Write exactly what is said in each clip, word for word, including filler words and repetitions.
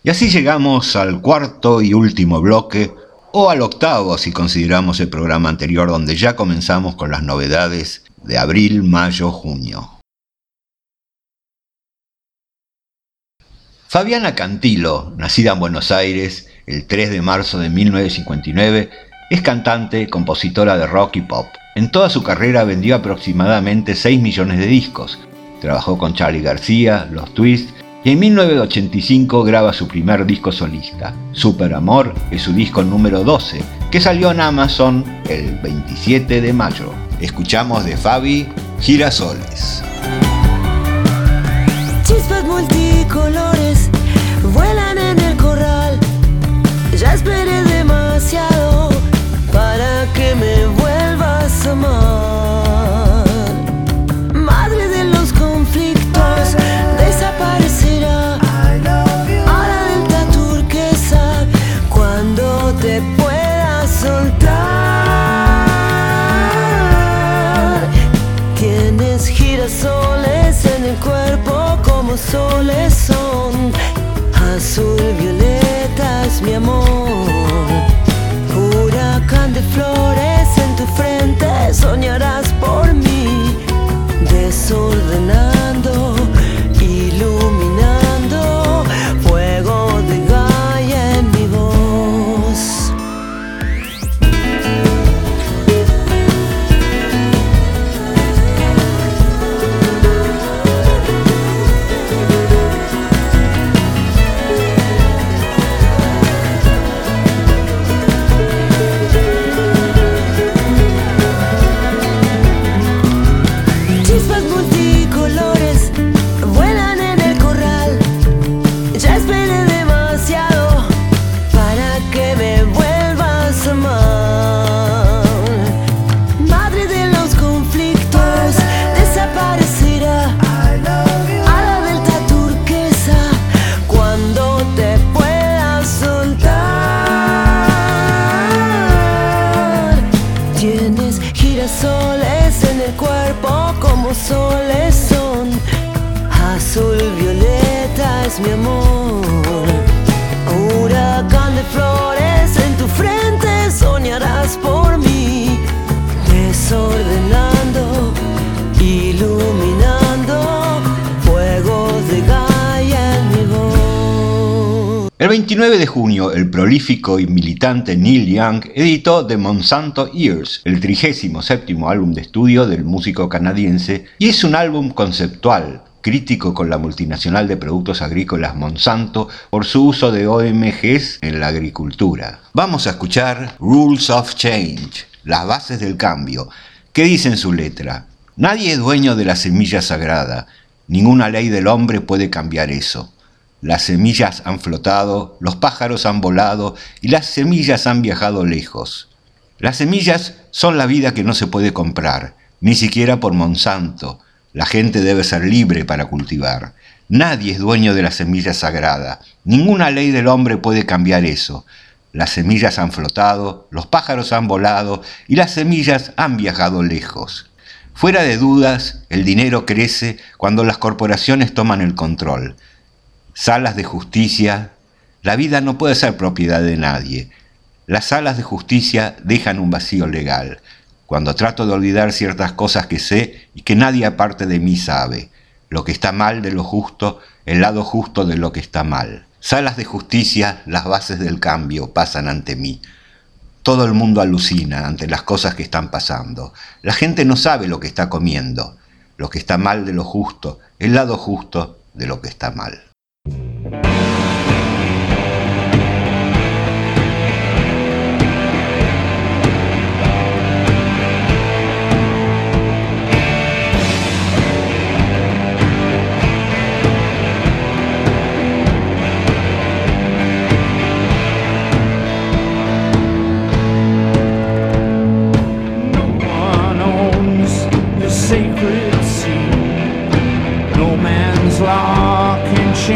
Y así llegamos al cuarto y último bloque, o al octavo si consideramos el programa anterior donde ya comenzamos con las novedades de abril, mayo, junio. Fabiana Cantilo, nacida en Buenos Aires el tres de marzo de mil novecientos cincuenta y nueve, es cantante, compositora de rock y pop. En toda su carrera vendió aproximadamente seis millones de discos. Trabajó con Charly García, Los Twists, y en mil novecientos ochenta y cinco graba su primer disco solista. Super Amor es su disco número doce, que salió en Amazon el veintisiete de mayo. Escuchamos de Fabi, Girasoles. Chispas multicolores vuelan en el corral. Ya esperé demasiado para que me vuelvas a amar. Madre de los conflictos, desaparecerá a la delta turquesa cuando te puedas soltar. Tienes girasoles en el cuerpo como soles son. Azul violeta es mi amor. Huracán de flores en tu frente, soñarás por mí. Desordenando, iluminando, fuego de Gaia en mi voz. Chispas multicolores vuelan en el corral. Ya esperé demasiado para que me vuelvas a amar. Madre de los conflictos, desaparecerá a la delta turquesa cuando te puedas soltar. Tienes girasoles en el cuerpo como soles son. Azul violeta es mi amor. Huracán de flores en tu frente, soñarás por mí. Desordenando, iluminando, fuego de Gaia en mi voz. El veintinueve de junio, el prolífico y militante Neil Young editó The Monsanto Years, el trigésimo séptimo álbum de estudio del músico canadiense, y es un álbum conceptual, crítico con la multinacional de productos agrícolas Monsanto por su uso de O M Gs en la agricultura. Vamos a escuchar Rules of Change, las bases del cambio, que dice en su letra: nadie es dueño de la semilla sagrada, ninguna ley del hombre puede cambiar eso. Las semillas han flotado, los pájaros han volado y las semillas han viajado lejos. Las semillas son la vida que no se puede comprar, ni siquiera por Monsanto. La gente debe ser libre para cultivar. Nadie es dueño de la semilla sagrada. Ninguna ley del hombre puede cambiar eso. Las semillas han flotado, los pájaros han volado y las semillas han viajado lejos. Fuera de dudas, el dinero crece cuando las corporaciones toman el control. Salas de justicia. La vida no puede ser propiedad de nadie. Las salas de justicia dejan un vacío legal. Cuando trato de olvidar ciertas cosas que sé y que nadie aparte de mí sabe. Lo que está mal de lo justo, el lado justo de lo que está mal. Salas de justicia, las bases del cambio pasan ante mí. Todo el mundo alucina ante las cosas que están pasando. La gente no sabe lo que está comiendo. Lo que está mal de lo justo, el lado justo de lo que está mal. Sacred sea, no man's law can change.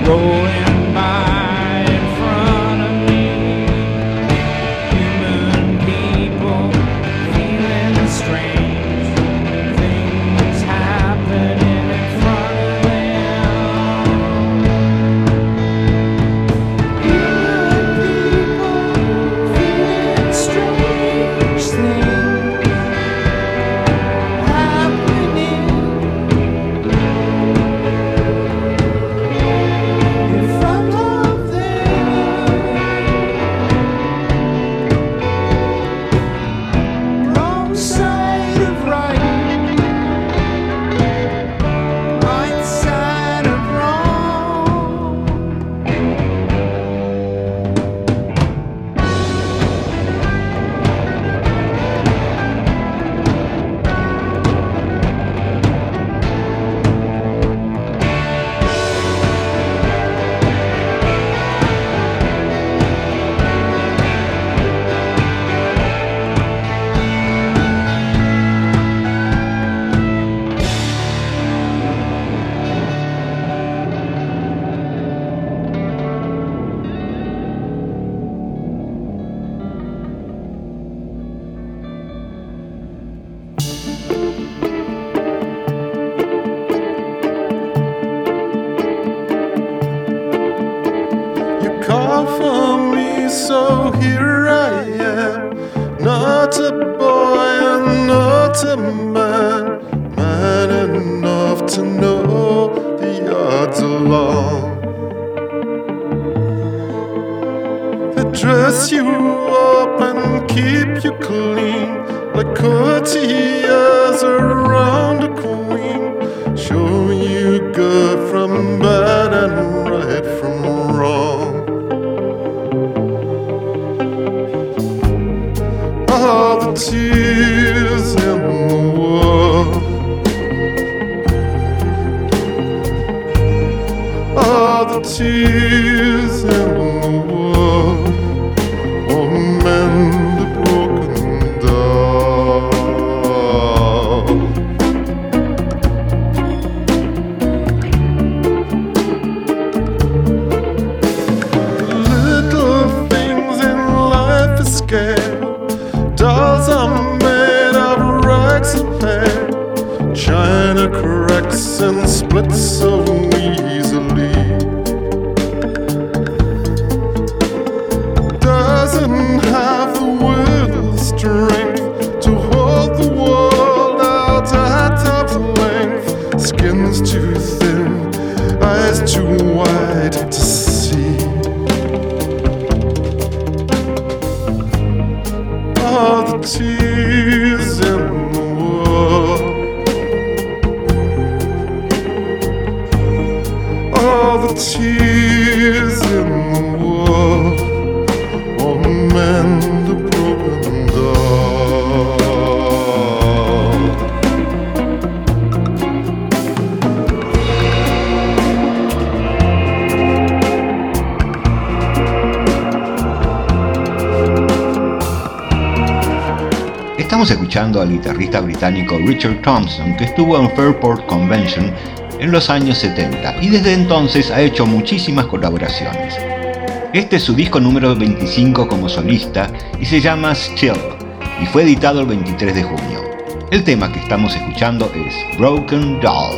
Estamos escuchando al guitarrista británico Richard Thompson, que estuvo en Fairport Convention en los años setenta y desde entonces ha hecho muchísimas colaboraciones. Este es su disco número veinticinco como solista y se llama Still y fue editado el veintitrés de junio. El tema que estamos escuchando es Broken Doll,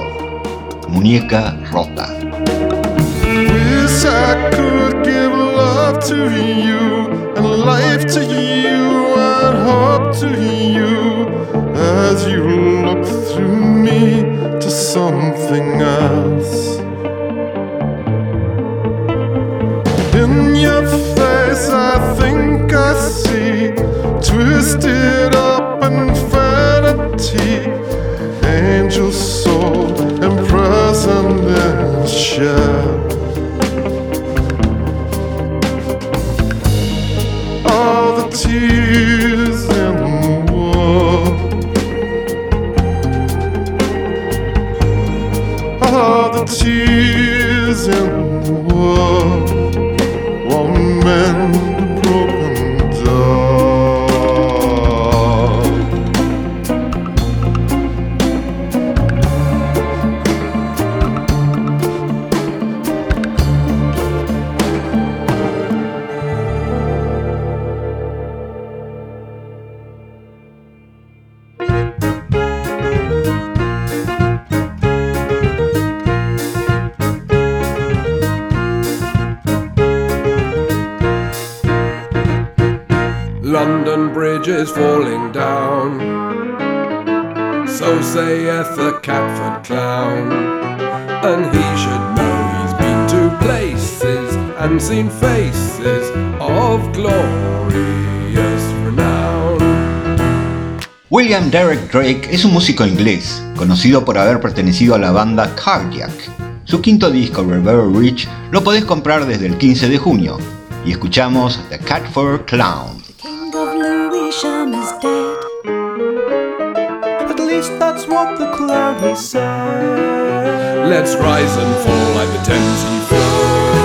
muñeca rota. Wish I could give love to you and life to you and hope to you as you look through me to something else. In your face I think I see twisted up infinity, angel soul imprisoned in a shell. All the tears in the world, all the tears in the world won't mend a broken doll. London Bridge is falling down, so saith the Catford clown, and he should know he's been to places and seen faces of glorious renown. William Derek Drake es un músico inglés, conocido por haber pertenecido a la banda Cardiac. Su quinto disco, Reverie Ridge, lo podés comprar desde el quince de junio, y escuchamos The Catford Clown. The king of Lewisham is dead. At least that's what the clown he said. Let's rise and fall like the Thames he flows.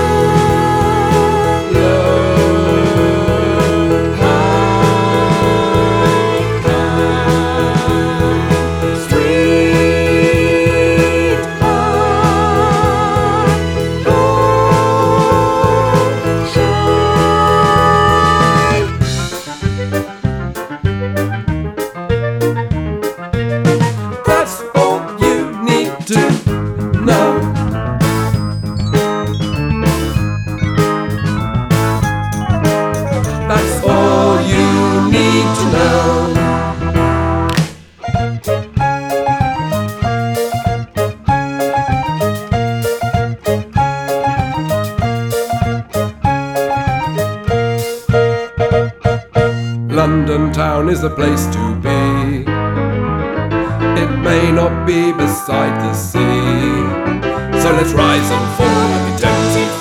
London town is the place to be. It may not be beside the sea, so let's rise and fall like the Thames he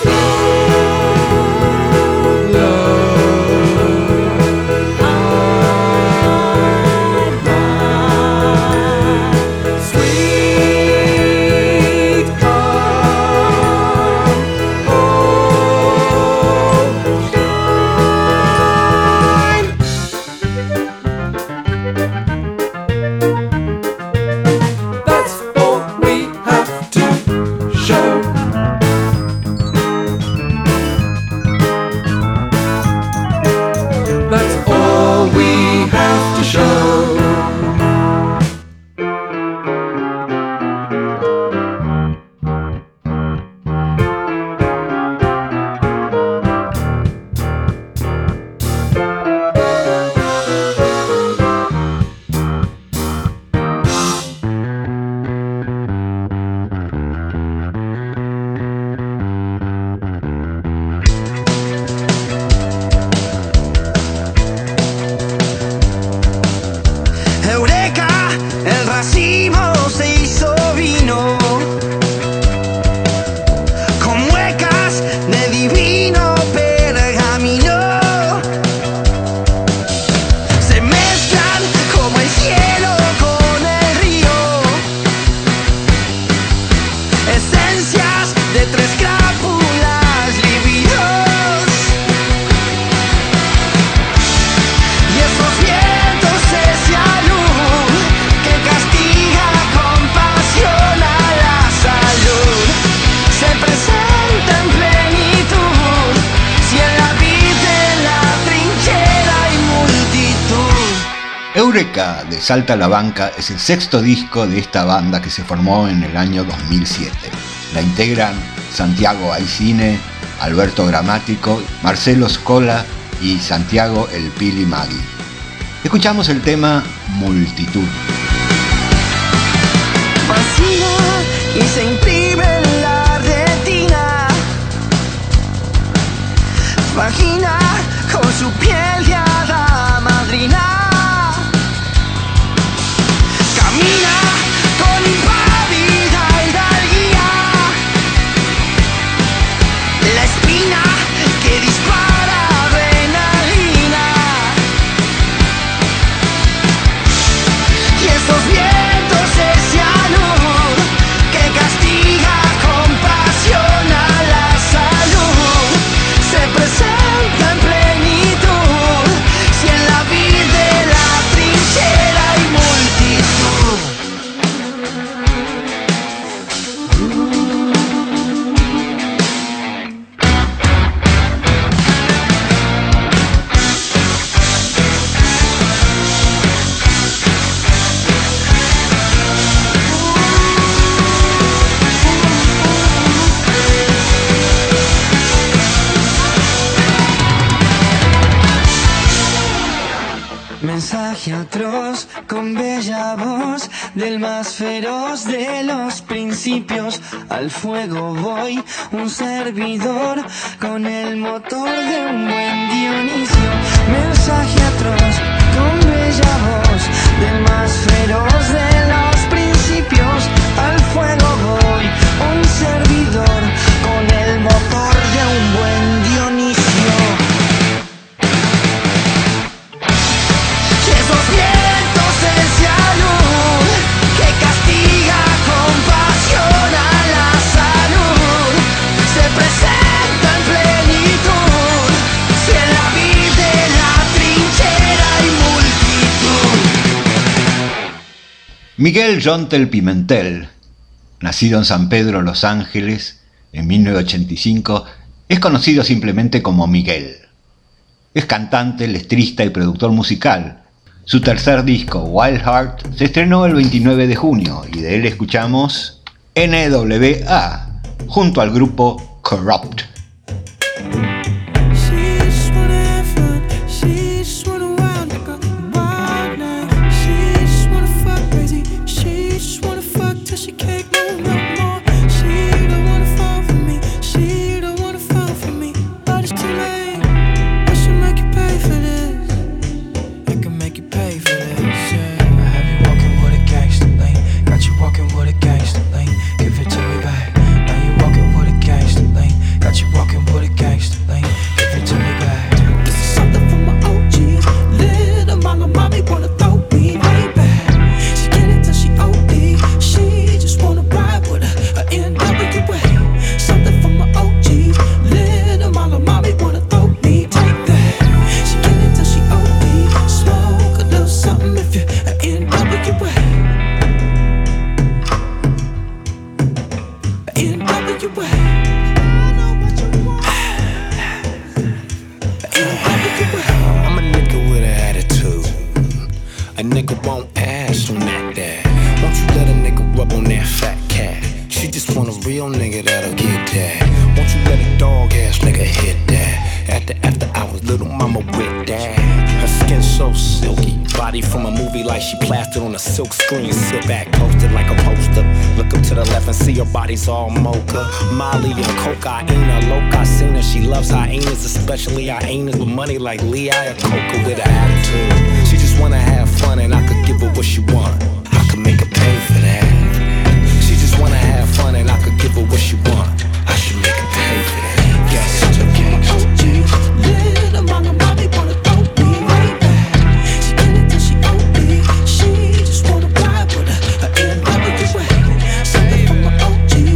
Eureka de Salta a la Banca es el sexto disco de esta banda que se formó en el año dos mil siete. La integran Santiago Aicine, Alberto Gramático, Marcelo Scola y Santiago El Pili Magui. Escuchamos el tema Multitud. Fascina y se imprime en la retina. Vagina con su piel de hada madrina. Camina con impávida hidalguía. La espina que dispara adrenalina. Y estos vientos de cianur que castiga con pasión a la salud se presenta en plenitud. Si Mensaje atroz con bella voz del más feroz de los principios. Al fuego voy, un servidor con el motor de un buen Dionisio. Mensaje atroz con bella voz del más feroz de los principios. Al fuego voy, un servidor con el motor de un buen Dionisio. Miguel Yontel Pimentel, nacido en San Pedro, Los Ángeles, en mil novecientos ochenta y cinco, es conocido simplemente como Miguel. Es cantante, letrista y productor musical. Su tercer disco, Wild Heart, se estrenó el veintinueve de junio y de él escuchamos N W A, junto al grupo Corrupt. All mocha, Molly and cocaine, loca, seen her. She loves hyenas, especially hyenas with money like Lee Iacocca with an attitude. She just wanna have fun and I could give her what she want. I could make her pay for that. She just wanna have fun and I could give her what she want. I should make her pay for that. Yes, it's okay. Little mama, mommy wanna throw me right back. She get it till she O D. She just wanna ride with her, her N W A. Something from my O G.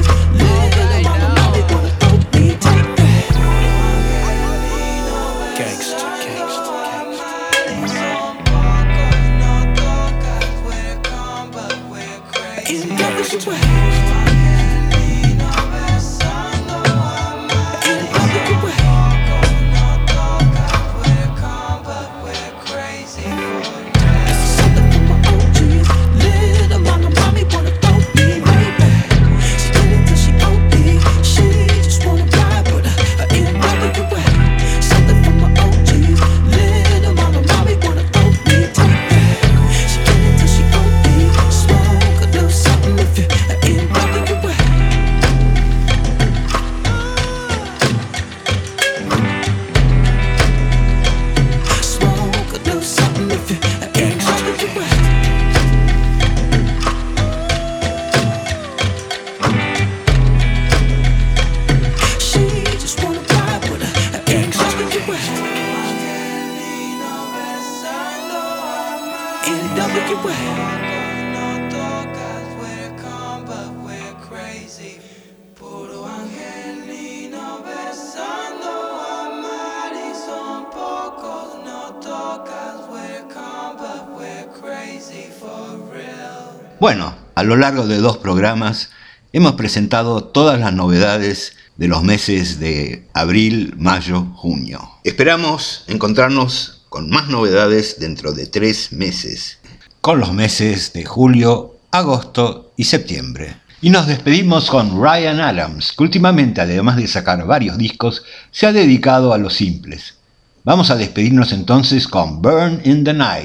Bueno, a lo largo de dos programas hemos presentado todas las novedades de los meses de abril, mayo, junio. Esperamos encontrarnos con más novedades dentro de tres meses, con los meses de julio, agosto y septiembre. Y nos despedimos con Ryan Adams, que últimamente, además de sacar varios discos, se ha dedicado a los simples. Vamos a despedirnos entonces con Burn in the Night,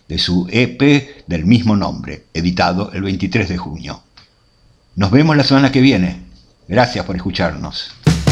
de su E P del mismo nombre, editado el veintitrés de junio. Nos vemos la semana que viene. Gracias por escucharnos.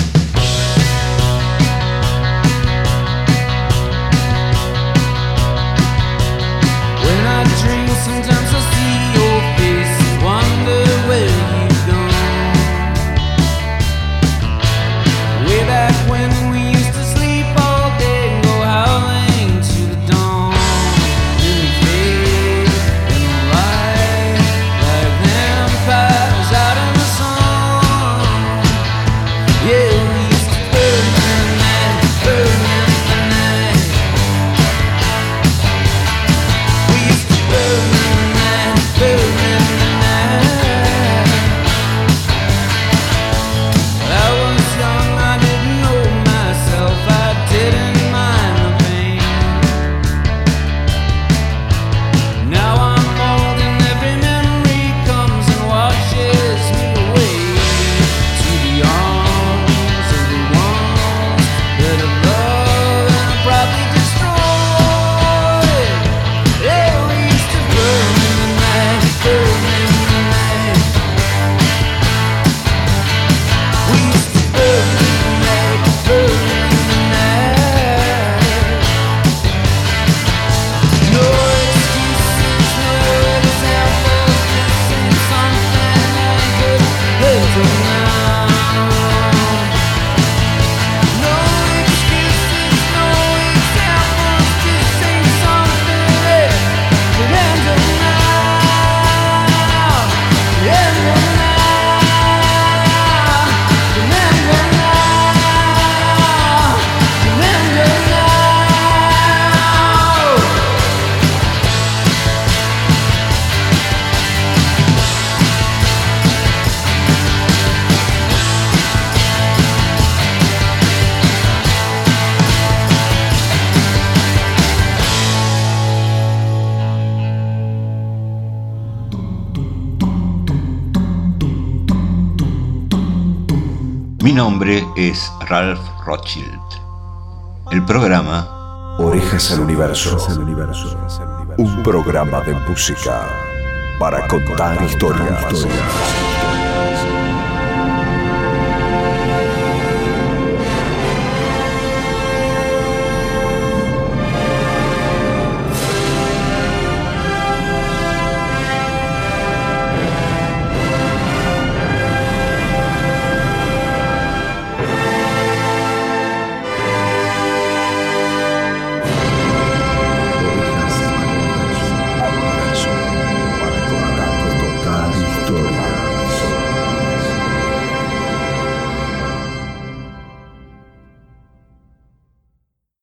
Mi nombre es Ralph Rothschild. El programa Orejas al Universo. Un programa de música para contar historias.